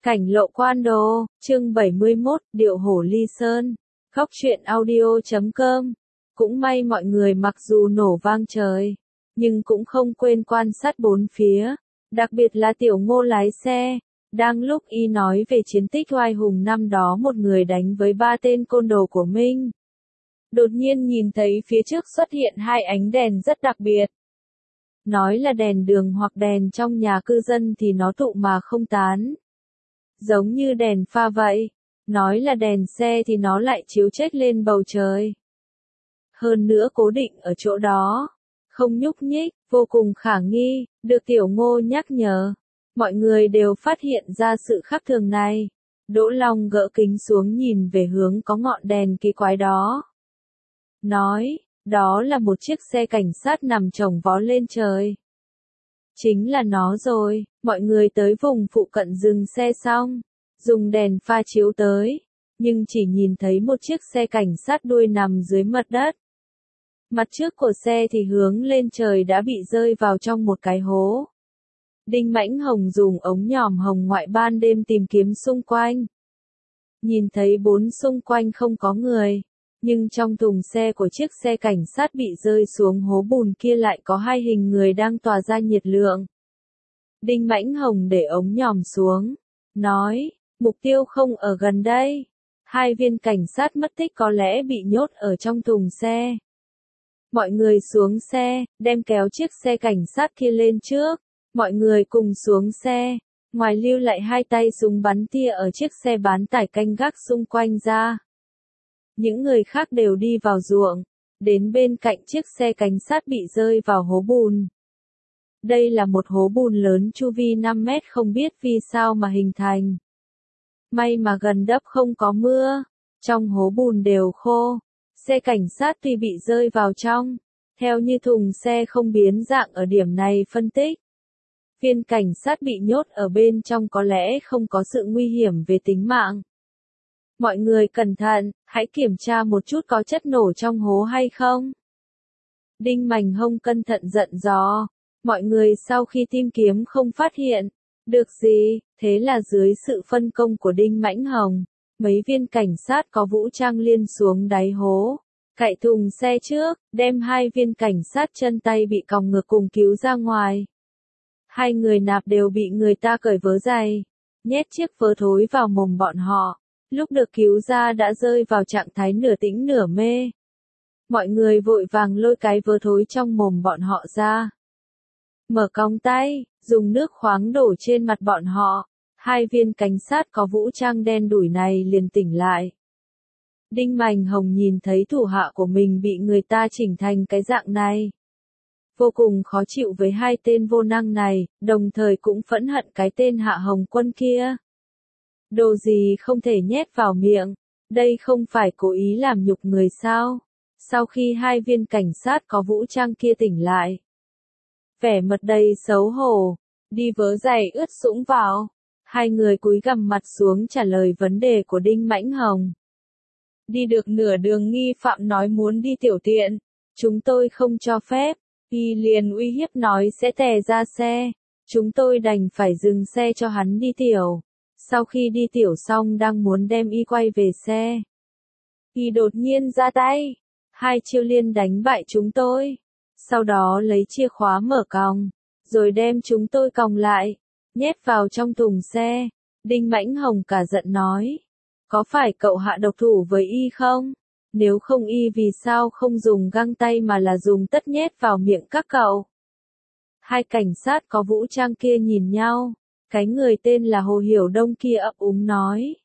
Cảnh lộ quan đồ, chương 71, điệu hổ ly sơn. Khóc chuyện audio.com. Cũng may mọi người mặc dù nổ vang trời, nhưng cũng không quên quan sát bốn phía, đặc biệt là Tiểu Ngô lái xe. Đang lúc y nói về chiến tích oai hùng năm đó một người đánh với 3 tên côn đồ của Minh, đột nhiên nhìn thấy phía trước xuất hiện 2 ánh đèn rất đặc biệt. Nói là đèn đường hoặc đèn trong nhà cư dân thì nó tụ mà không tán, giống như đèn pha vậy. Nói là đèn xe thì nó lại chiếu chết lên bầu trời. Hơn nữa cố định ở chỗ đó, không nhúc nhích, vô cùng khả nghi. Được Tiểu Ngô nhắc nhở, mọi người đều phát hiện ra sự khác thường này. Đỗ Long gỡ kính xuống nhìn về hướng có ngọn đèn kỳ quái đó, nói, đó là một chiếc xe cảnh sát nằm chồng vó lên trời. Chính là nó rồi. Mọi người tới vùng phụ cận dừng xe xong, dùng đèn pha chiếu tới, nhưng chỉ nhìn thấy một chiếc xe cảnh sát đuôi nằm dưới mặt đất. Mặt trước của xe thì hướng lên trời đã bị rơi vào trong một cái hố. Đinh Mãnh Hồng dùng ống nhòm hồng ngoại ban đêm tìm kiếm xung quanh. Nhìn thấy bốn xung quanh không có người, nhưng trong thùng xe của chiếc xe cảnh sát bị rơi xuống hố bùn kia lại có 2 hình người đang tỏa ra nhiệt lượng. Đinh Mãnh Hồng để ống nhòm xuống, nói, mục tiêu không ở gần đây. 2 viên cảnh sát mất tích có lẽ bị nhốt ở trong thùng xe. Mọi người xuống xe, đem kéo chiếc xe cảnh sát kia lên trước. Mọi người cùng xuống xe, ngoài lưu lại 2 tay súng bắn tia ở chiếc xe bán tải canh gác xung quanh ra. Những người khác đều đi vào ruộng, đến bên cạnh chiếc xe cảnh sát bị rơi vào hố bùn. Đây là một hố bùn lớn chu vi 5 mét, không biết vì sao mà hình thành. May mà gần đắp không có mưa, trong hố bùn đều khô. Xe cảnh sát tuy bị rơi vào trong, theo như thùng xe không biến dạng ở điểm này phân tích, viên cảnh sát bị nhốt ở bên trong có lẽ không có sự nguy hiểm về tính mạng. Mọi người cẩn thận, hãy kiểm tra một chút có chất nổ trong hố hay không. Đinh Mãnh Hồng cẩn thận dặn dò. Mọi người sau khi tìm kiếm không phát hiện được gì, thế là dưới sự phân công của Đinh Mãnh Hồng, mấy viên cảnh sát có vũ trang liên xuống đáy hố, cạy thùng xe trước, đem 2 viên cảnh sát chân tay bị còng ngược cùng cứu ra ngoài. 2 người nạp đều bị người ta cởi vớ giày, nhét chiếc vớ thối vào mồm bọn họ. Lúc được cứu ra đã rơi vào trạng thái nửa tỉnh nửa mê. Mọi người vội vàng lôi cái vớ thối trong mồm bọn họ ra, mở còng tay, dùng nước khoáng đổ trên mặt bọn họ. 2 viên cảnh sát có vũ trang đen đủi này liền tỉnh lại. Đinh Mãnh Hồng nhìn thấy thủ hạ của mình bị người ta chỉnh thành cái dạng này, vô cùng khó chịu với 2 tên vô năng này, đồng thời cũng phẫn hận cái tên Hạ Hồng Quân kia. Đồ gì không thể nhét vào miệng, đây không phải cố ý làm nhục người sao? Sau khi 2 viên cảnh sát có vũ trang kia tỉnh lại, vẻ mặt đầy xấu hổ, đi vớ giày ướt sũng vào. 2 người cúi gằm mặt xuống trả lời vấn đề của Đinh Mãnh Hồng. Đi được nửa đường nghi phạm nói muốn đi tiểu tiện, chúng tôi không cho phép, y liền uy hiếp nói sẽ tè ra xe, chúng tôi đành phải dừng xe cho hắn đi tiểu. Sau khi đi tiểu xong đang muốn đem y quay về xe, y đột nhiên ra tay, 2 chiêu liên đánh bại chúng tôi. Sau đó lấy chìa khóa mở còng, rồi đem chúng tôi còng lại, nhét vào trong thùng xe. Đinh Mãnh Hồng cả giận nói, có phải cậu hạ độc thủ với y không? Nếu không y vì sao không dùng găng tay mà là dùng tất nhét vào miệng các cậu? 2 cảnh sát có vũ trang kia nhìn nhau, cái người tên là Hồ Hiểu Đông kia ấp úng nói,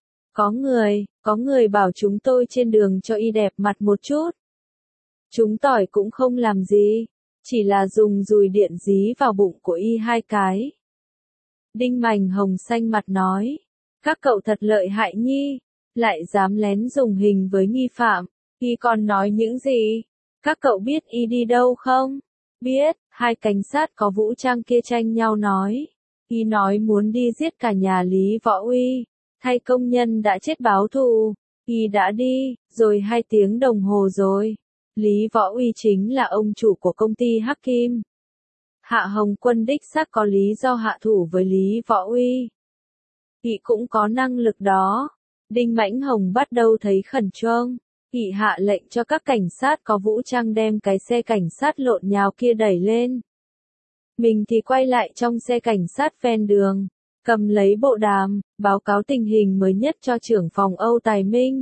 có người bảo chúng tôi trên đường cho y đẹp mặt một chút. Chúng tỏi cũng không làm gì, chỉ là dùng dùi điện dí vào bụng của y 2 cái. Đinh Mãnh Hồng xanh mặt nói, các cậu thật lợi hại nhi, lại dám lén dùng hình với nghi phạm, y còn nói những gì? Các cậu biết y đi đâu không? Biết. 2 cảnh sát có vũ trang kia tranh nhau nói, y nói muốn đi giết cả nhà Lý Võ Uy, thay công nhân đã chết báo thù. Y đã đi, rồi 2 tiếng đồng hồ rồi. Lý Võ Uy chính là ông chủ của công ty Hắc Kim. Hạ Hồng Quân đích xác có lý do hạ thủ với Lý Võ Uy. Y cũng có năng lực đó. Đinh Mãnh Hồng bắt đầu thấy khẩn trương. Y hạ lệnh cho các cảnh sát có vũ trang đem cái xe cảnh sát lộn nhào kia đẩy lên. Mình thì quay lại trong xe cảnh sát ven đường, cầm lấy bộ đàm, báo cáo tình hình mới nhất cho trưởng phòng Âu Tài Minh.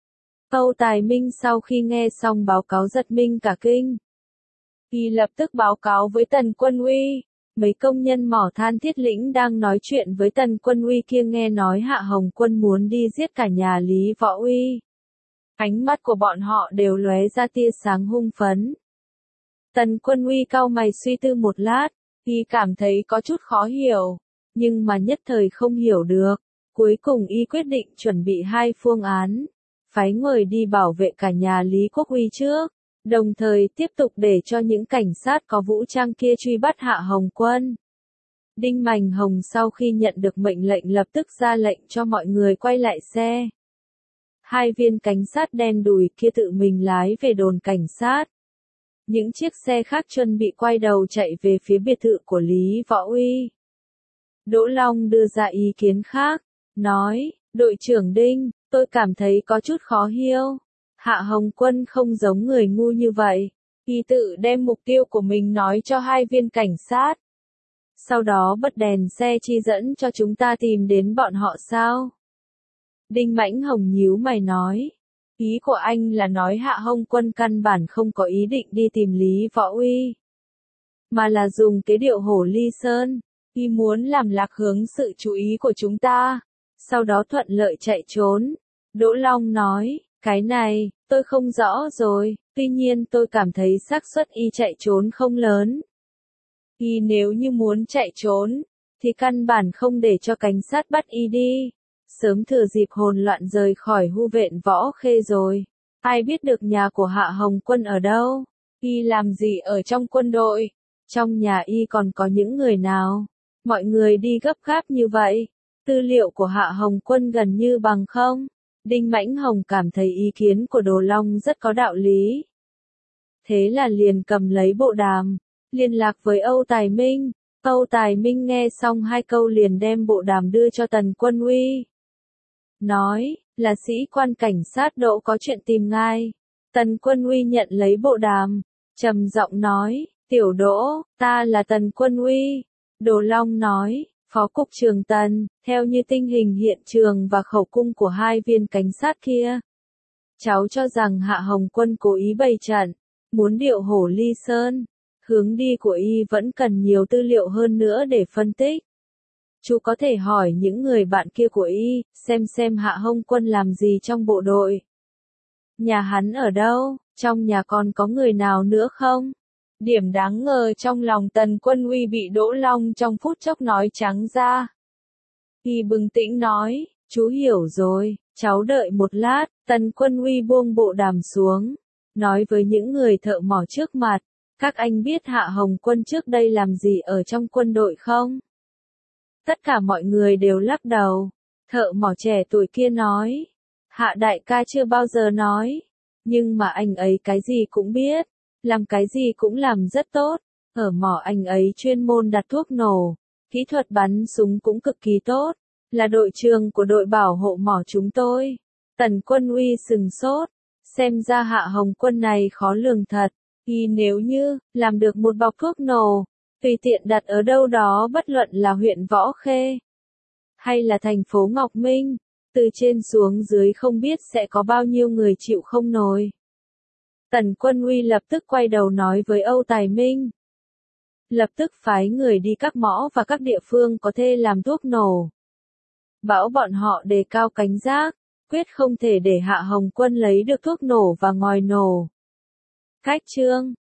Âu Tài Minh sau khi nghe xong báo cáo giật mình cả kinh. Y lập tức báo cáo với Tần Quân Uy. Mấy công nhân mỏ than Thiết Lĩnh đang nói chuyện với Tần Quân Uy kia nghe nói Hạ Hồng Quân muốn đi giết cả nhà Lý Võ Uy. Ánh mắt của bọn họ đều lóe ra tia sáng hung phấn. Tần Quân Uy cau mày suy tư một lát, y cảm thấy có chút khó hiểu, nhưng mà nhất thời không hiểu được. Cuối cùng y quyết định chuẩn bị hai phương án, phái người đi bảo vệ cả nhà Lý Quốc Uy trước, đồng thời tiếp tục để cho những cảnh sát có vũ trang kia truy bắt Hạ Hồng Quân. Đinh Mãnh Hồng sau khi nhận được mệnh lệnh lập tức ra lệnh cho mọi người quay lại xe. Hai viên cảnh sát đen đùi kia tự mình lái về đồn cảnh sát. Những chiếc xe khác chuẩn bị quay đầu chạy về phía biệt thự của Lý Võ Uy. Đỗ Long đưa ra ý kiến khác, nói, đội trưởng Đinh, tôi cảm thấy có chút khó hiểu. Hạ Hồng Quân không giống người ngu như vậy. Y tự đem mục tiêu của mình nói cho hai viên cảnh sát. Sau đó bật đèn xe chỉ dẫn cho chúng ta tìm đến bọn họ sao? Đinh Mãnh Hồng nhíu mày nói. Ý của anh là nói Hạ Hồng Quân căn bản không có ý định đi tìm Lý Võ Uy, mà là dùng cái điệu hổ ly sơn. Y muốn làm lạc hướng sự chú ý của chúng ta, sau đó thuận lợi chạy trốn. Đỗ Long nói, cái này, tôi không rõ rồi, tuy nhiên tôi cảm thấy xác suất y chạy trốn không lớn. Y nếu như muốn chạy trốn, thì căn bản không để cho cảnh sát bắt y đi. Sớm thừa dịp hồn loạn rời khỏi hu viện Võ Khê rồi. Ai biết được nhà của Hạ Hồng Quân ở đâu? Y làm gì ở trong quân đội? Trong nhà y còn có những người nào? Mọi người đi gấp gáp như vậy. Tư liệu của Hạ Hồng Quân gần như bằng không? Đinh Mãnh Hồng cảm thấy ý kiến của Đồ Long rất có đạo lý. Thế là liền cầm lấy bộ đàm, liên lạc với Âu Tài Minh. Âu Tài Minh nghe xong hai câu liền đem bộ đàm đưa cho Tần Quân Uy. Nói, là sĩ quan cảnh sát Đỗ có chuyện tìm ngài. Tần Quân Uy nhận lấy bộ đàm, trầm giọng nói, tiểu Đỗ, ta là Tần Quân Uy. Đồ Long nói, Phó Cục trưởng Tần, theo như tình hình hiện trường và khẩu cung của hai viên cảnh sát kia. Cháu cho rằng Hạ Hồng Quân cố ý bày trận, muốn điệu hổ ly sơn. Hướng đi của y vẫn cần nhiều tư liệu hơn nữa để phân tích. Chú có thể hỏi những người bạn kia của y, xem Hạ Hồng Quân làm gì trong bộ đội. Nhà hắn ở đâu, trong nhà còn có người nào nữa không? Điểm đáng ngờ trong lòng Tần Quân Uy bị Đỗ Long trong phút chốc nói trắng ra. Y bừng tĩnh nói, chú hiểu rồi, cháu đợi một lát. Tần Quân Uy buông bộ đàm xuống, nói với những người thợ mỏ trước mặt, các anh biết Hạ Hồng Quân trước đây làm gì ở trong quân đội không? Tất cả mọi người đều lắc đầu. Thợ mỏ trẻ tuổi kia nói, Hạ đại ca chưa bao giờ nói, nhưng mà anh ấy cái gì cũng biết, làm cái gì cũng làm rất tốt. Ở mỏ anh ấy chuyên môn đặt thuốc nổ, kỹ thuật bắn súng cũng cực kỳ tốt, là đội trưởng của đội bảo hộ mỏ chúng tôi. Tần Quân Uy sừng sốt, xem ra Hạ Hồng Quân này khó lường thật. Y nếu như làm được một bọc thuốc nổ, tùy tiện đặt ở đâu đó bất luận là huyện Võ Khê hay là thành phố Ngọc Minh, từ trên xuống dưới không biết sẽ có bao nhiêu người chịu không nổi. Tần Quân Uy lập tức quay đầu nói với Âu Tài Minh. Lập tức phái người đi các mỏ và các địa phương có thể làm thuốc nổ. Bảo bọn họ đề cao cảnh giác, quyết không thể để Hạ Hồng Quân lấy được thuốc nổ và ngòi nổ. Khách trương